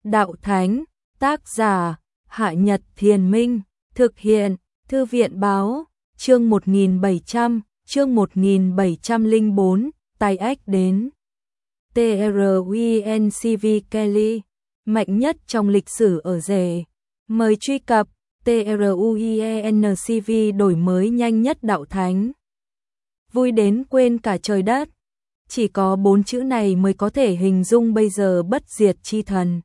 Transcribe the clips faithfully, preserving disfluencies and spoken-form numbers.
đạo thánh, tác giả, Hạ Nhật Thiền Minh, thực hiện, Thư viện Báo, chương một nghìn bảy trăm, chương một nghìn bảy trăm lẻ bốn, tay ếch đến. TRUINCV Kelly, mạnh nhất trong lịch sử ở rể. Mời truy cập TRUINCV đổi mới nhanh nhất đạo thánh. Vui đến quên cả trời đất. Chỉ có bốn chữ này mới có thể hình dung bây giờ bất diệt chi thần.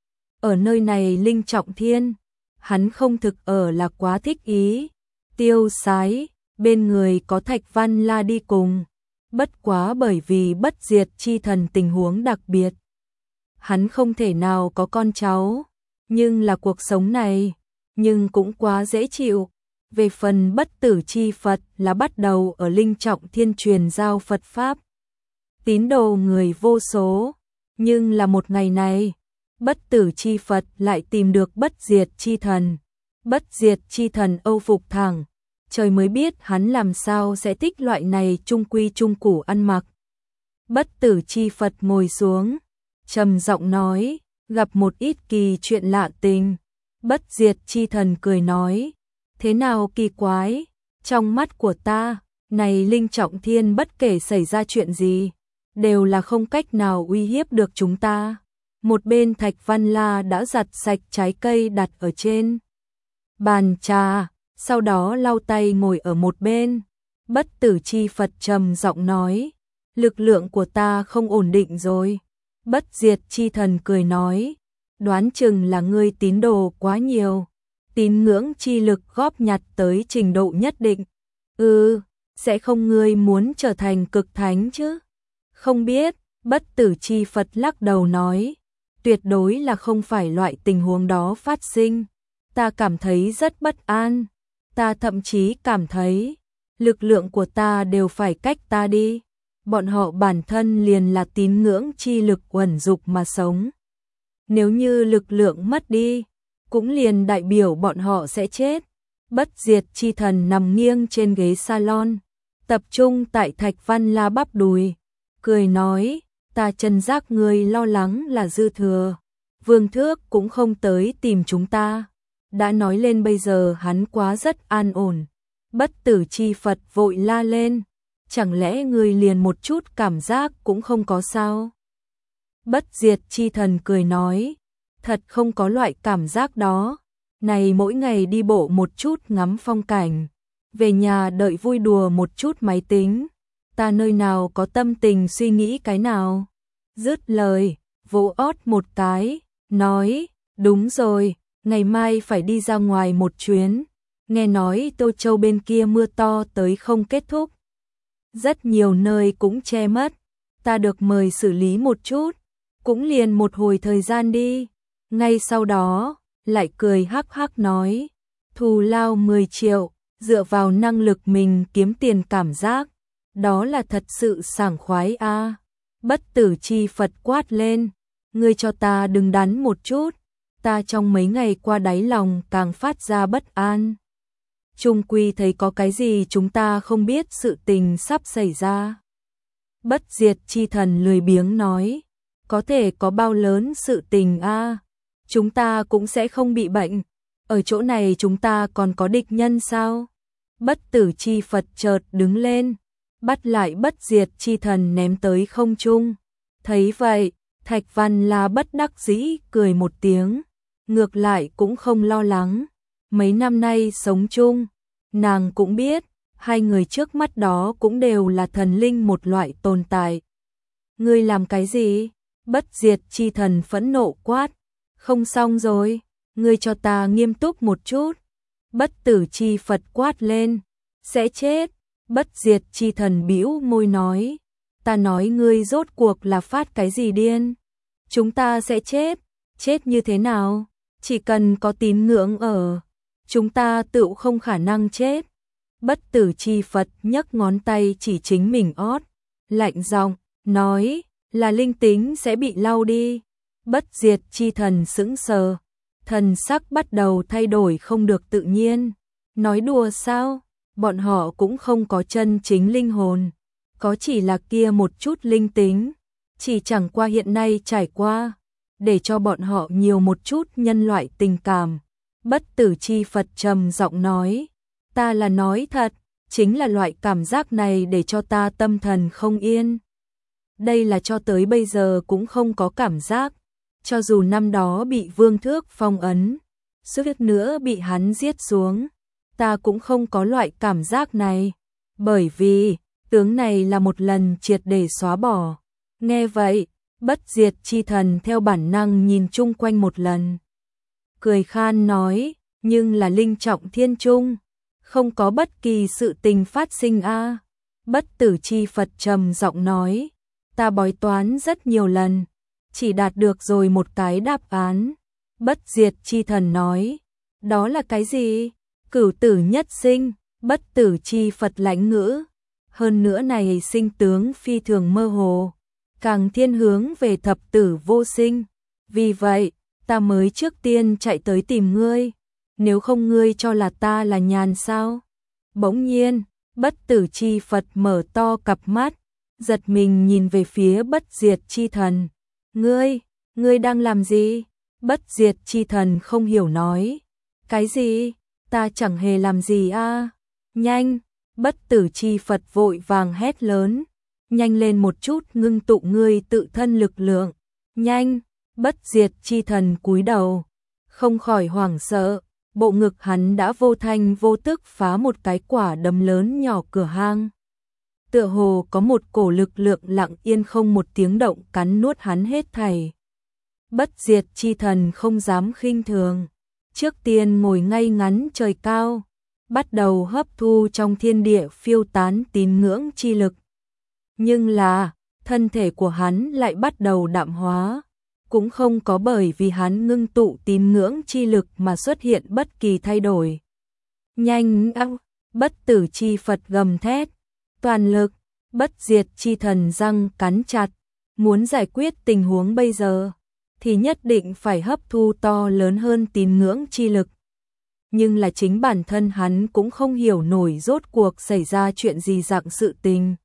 Ở nơi này Linh Trọng Thiên, hắn không thực ở là quá thích ý, tiêu sái, bên người có Thạch Văn La đi cùng. Bất quá bởi vì bất diệt chi thần tình huống đặc biệt. Hắn không thể nào có con cháu, nhưng là cuộc sống này, nhưng cũng quá dễ chịu. Về phần bất tử chi Phật là bắt đầu ở Linh Trọng Thiên truyền giao Phật Pháp. Tín đồ người vô số, nhưng là một ngày này, bất tử chi Phật lại tìm được bất diệt chi thần. Bất diệt chi thần âu phục thẳng, trời mới biết hắn làm sao sẽ thích loại này trung quy trung củ ăn mặc. Bất tử chi Phật ngồi xuống, trầm giọng nói, gặp một ít kỳ chuyện lạ tình. Bất diệt chi thần cười nói, thế nào kỳ quái, trong mắt của ta, này Linh Trọng Thiên bất kể xảy ra chuyện gì, đều là không cách nào uy hiếp được chúng ta. Một bên Thạch Văn La đã giặt sạch trái cây đặt ở trên bàn trà, sau đó lau tay ngồi ở một bên. Bất tử chi Phật trầm giọng nói, lực lượng của ta không ổn định rồi. Bất diệt chi thần cười nói, đoán chừng là ngươi tín đồ quá nhiều, tín ngưỡng chi lực góp nhặt tới trình độ nhất định. Ừ, sẽ không ngươi muốn trở thành cực thánh chứ? Không biết, bất tử chi Phật lắc đầu nói, tuyệt đối là không phải loại tình huống đó phát sinh. Ta cảm thấy rất bất an, ta thậm chí cảm thấy, lực lượng của ta đều phải cách ta đi. Bọn họ bản thân liền là tín ngưỡng chi lực uẩn dục mà sống. Nếu như lực lượng mất đi, cũng liền đại biểu bọn họ sẽ chết. Bất diệt chi thần nằm nghiêng trên ghế salon, tập trung tại Thạch Văn La bắp đùi, cười nói, ta chân giác người lo lắng là dư thừa. Vương Thước cũng không tới tìm chúng ta. Đã nói lên bây giờ hắn quá rất an ổn. Bất tử chi Phật vội la lên, chẳng lẽ người liền một chút cảm giác cũng không có sao? Bất diệt chi thần cười nói, thật không có loại cảm giác đó. Này mỗi ngày đi bộ một chút ngắm phong cảnh, về nhà đợi vui đùa một chút máy tính, ta nơi nào có tâm tình suy nghĩ cái nào. Dứt lời, vỗ ót một cái, nói, đúng rồi, ngày mai phải đi ra ngoài một chuyến. Nghe nói Tô Châu bên kia mưa to tới không kết thúc. Rất nhiều nơi cũng che mất, ta được mời xử lý một chút, cũng liền một hồi thời gian đi. Ngay sau đó, lại cười hắc hắc nói, thù lao mười triệu, dựa vào năng lực mình kiếm tiền cảm giác, đó là thật sự sảng khoái a. À. Bất tử chi Phật quát lên, ngươi cho ta đừng đắn một chút, ta trong mấy ngày qua đáy lòng càng phát ra bất an. Trung quy thấy có cái gì chúng ta không biết sự tình sắp xảy ra. Bất diệt chi thần lười biếng nói, có thể có bao lớn sự tình a, à? Chúng ta cũng sẽ không bị bệnh, ở chỗ này chúng ta còn có địch nhân sao? Bất tử chi Phật chợt đứng lên, bắt lại bất diệt chi thần ném tới không trung. Thấy vậy, Thạch Văn La bất đắc dĩ cười một tiếng, ngược lại cũng không lo lắng. Mấy năm nay sống chung, nàng cũng biết, hai người trước mắt đó cũng đều là thần linh một loại tồn tại. Ngươi làm cái gì? Bất diệt chi thần phẫn nộ quát, không xong rồi, ngươi cho ta nghiêm túc một chút. Bất tử chi Phật quát lên, sẽ chết. Bất diệt chi thần bĩu môi nói, ta nói ngươi rốt cuộc là phát cái gì điên? Chúng ta sẽ chết, chết như thế nào? Chỉ cần có tín ngưỡng ở, chúng ta tự không khả năng chết. Bất tử chi Phật nhấc ngón tay chỉ chính mình ót, lạnh giọng nói, là linh tính sẽ bị lau đi. Bất diệt chi thần sững sờ, thần sắc bắt đầu thay đổi không được tự nhiên. Nói đùa sao? Bọn họ cũng không có chân chính linh hồn, có chỉ là kia một chút linh tính, chỉ chẳng qua hiện nay trải qua để cho bọn họ nhiều một chút nhân loại tình cảm. Bất tử chi Phật trầm giọng nói, ta là nói thật, chính là loại cảm giác này để cho ta tâm thần không yên. Đây là cho tới bây giờ cũng không có cảm giác, cho dù năm đó bị Vương Thước phong ấn, suýt nữa bị hắn giết xuống, ta cũng không có loại cảm giác này, bởi vì tướng này là một lần triệt để xóa bỏ. Nghe vậy, Bất Diệt Chi Thần theo bản năng nhìn chung quanh một lần, cười khan nói, nhưng là Linh Trọng Thiên Trung, không có bất kỳ sự tình phát sinh a. Bất tử chi Phật trầm giọng nói, ta bói toán rất nhiều lần, chỉ đạt được rồi một cái đáp án. Bất Diệt Chi Thần nói, đó là cái gì? Cửu tử nhất sinh. Bất tử chi Phật lãnh ngữ, hơn nữa này sinh tướng phi thường mơ hồ, càng thiên hướng về thập tử vô sinh. Vì vậy, ta mới trước tiên chạy tới tìm ngươi, nếu không ngươi cho là ta là nhàn sao? Bỗng nhiên, Bất tử chi Phật mở to cặp mắt, giật mình nhìn về phía Bất Diệt Chi Thần. Ngươi, ngươi đang làm gì? Bất Diệt Chi Thần không hiểu nói. Cái gì? Ta chẳng hề làm gì a. Nhanh, Bất tử chi Phật vội vàng hét lớn. Nhanh lên một chút, ngưng tụ ngươi tự thân lực lượng. Nhanh, Bất Diệt Chi Thần cúi đầu, không khỏi hoảng sợ. Bộ ngực hắn đã vô thanh vô tức phá một cái quả đấm lớn nhỏ cửa hang. Tựa hồ có một cổ lực lượng lặng yên không một tiếng động cắn nuốt hắn hết thảy. Bất Diệt Chi Thần không dám khinh thường, trước tiên ngồi ngay ngắn trời cao, bắt đầu hấp thu trong thiên địa phiêu tán tín ngưỡng chi lực. Nhưng là, thân thể của hắn lại bắt đầu đạm hóa, cũng không có bởi vì hắn ngưng tụ tín ngưỡng chi lực mà xuất hiện bất kỳ thay đổi. Nhanh ăng, Bất tử chi Phật gầm thét, toàn lực. Bất Diệt Chi Thần răng cắn chặt, muốn giải quyết tình huống bây giờ thì nhất định phải hấp thu to lớn hơn tín ngưỡng chi lực. Nhưng là chính bản thân hắn cũng không hiểu nổi rốt cuộc xảy ra chuyện gì dạng sự tình.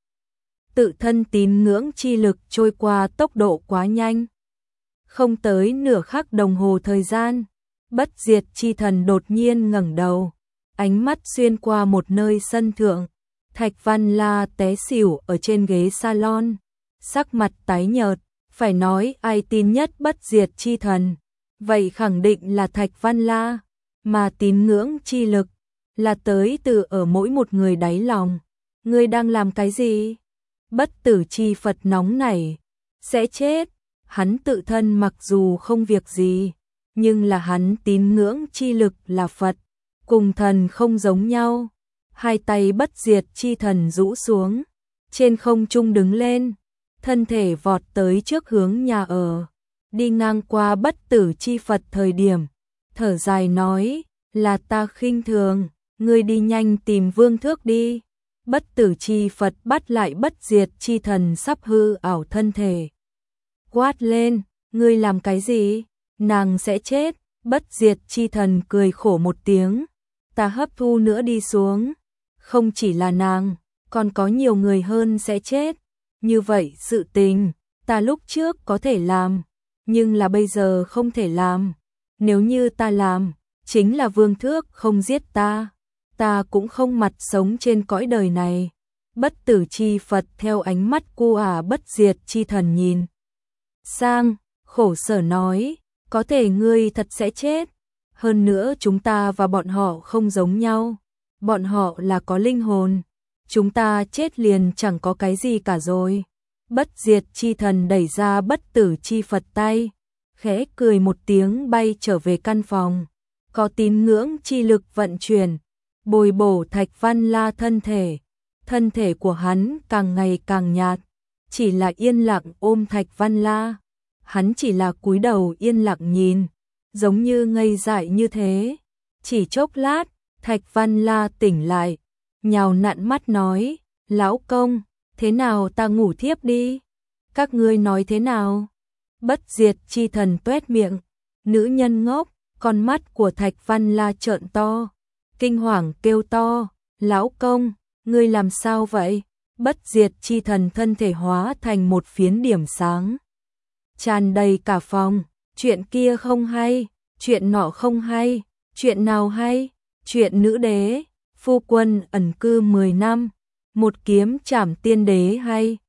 Tự thân tín ngưỡng chi lực trôi qua tốc độ quá nhanh. Không tới nửa khắc đồng hồ thời gian, Bất Diệt Chi Thần đột nhiên ngẩng đầu, ánh mắt xuyên qua một nơi sân thượng. Thạch Văn La té xỉu ở trên ghế salon, sắc mặt tái nhợt, phải nói ai tin nhất Bất Diệt Chi Thần, vậy khẳng định là Thạch Văn La, mà tín ngưỡng chi lực là tới từ ở mỗi một người đáy lòng. Ngươi đang làm cái gì? Bất tử chi Phật nóng nảy, sẽ chết. Hắn tự thân mặc dù không việc gì, nhưng là hắn tín ngưỡng chi lực là Phật, cùng thần không giống nhau. Hai tay Bất Diệt Chi Thần rũ xuống, trên không trung đứng lên, thân thể vọt tới trước hướng nhà ở, đi ngang qua Bất tử chi Phật thời điểm, thở dài nói, là ta khinh thường, ngươi đi nhanh tìm Vương Thước đi. Bất tử chi Phật bắt lại Bất Diệt Chi Thần sắp hư ảo thân thể, quát lên, ngươi làm cái gì? Nàng sẽ chết. Bất Diệt Chi Thần cười khổ một tiếng, ta hấp thu nữa đi xuống, không chỉ là nàng, còn có nhiều người hơn sẽ chết. Như vậy sự tình, ta lúc trước có thể làm, nhưng là bây giờ không thể làm. Nếu như ta làm, chính là Vương Thước không giết ta, ta cũng không mặt sống trên cõi đời này. Bất tử chi Phật theo ánh mắt cu ả Bất Diệt Chi Thần nhìn sang, khổ sở nói, có thể ngươi thật sẽ chết. Hơn nữa chúng ta và bọn họ không giống nhau, bọn họ là có linh hồn, chúng ta chết liền chẳng có cái gì cả rồi. Bất Diệt Chi Thần đẩy ra Bất tử chi Phật tay, khẽ cười một tiếng bay trở về căn phòng, có tín ngưỡng chi lực vận chuyển, bồi bổ Thạch Văn La thân thể. Thân thể của hắn càng ngày càng nhạt, chỉ là yên lặng ôm Thạch Văn La. Hắn chỉ là cúi đầu yên lặng nhìn, giống như ngây dại như thế. Chỉ chốc lát, Thạch Văn La tỉnh lại, nhào nặn mắt nói, lão công, thế nào ta ngủ thiếp đi? Các ngươi nói thế nào? Bất Diệt Chi Thần tuét miệng, nữ nhân ngốc. Con mắt của Thạch Văn La trợn to, kinh hoàng kêu to, lão công, ngươi làm sao vậy? Bất Diệt Chi Thần thân thể hóa thành một phiến điểm sáng, tràn đầy cả phòng, chuyện kia không hay, chuyện nọ không hay, chuyện nào hay, chuyện nữ đế, phu quân ẩn cư mười năm, một kiếm trảm tiên đế hay.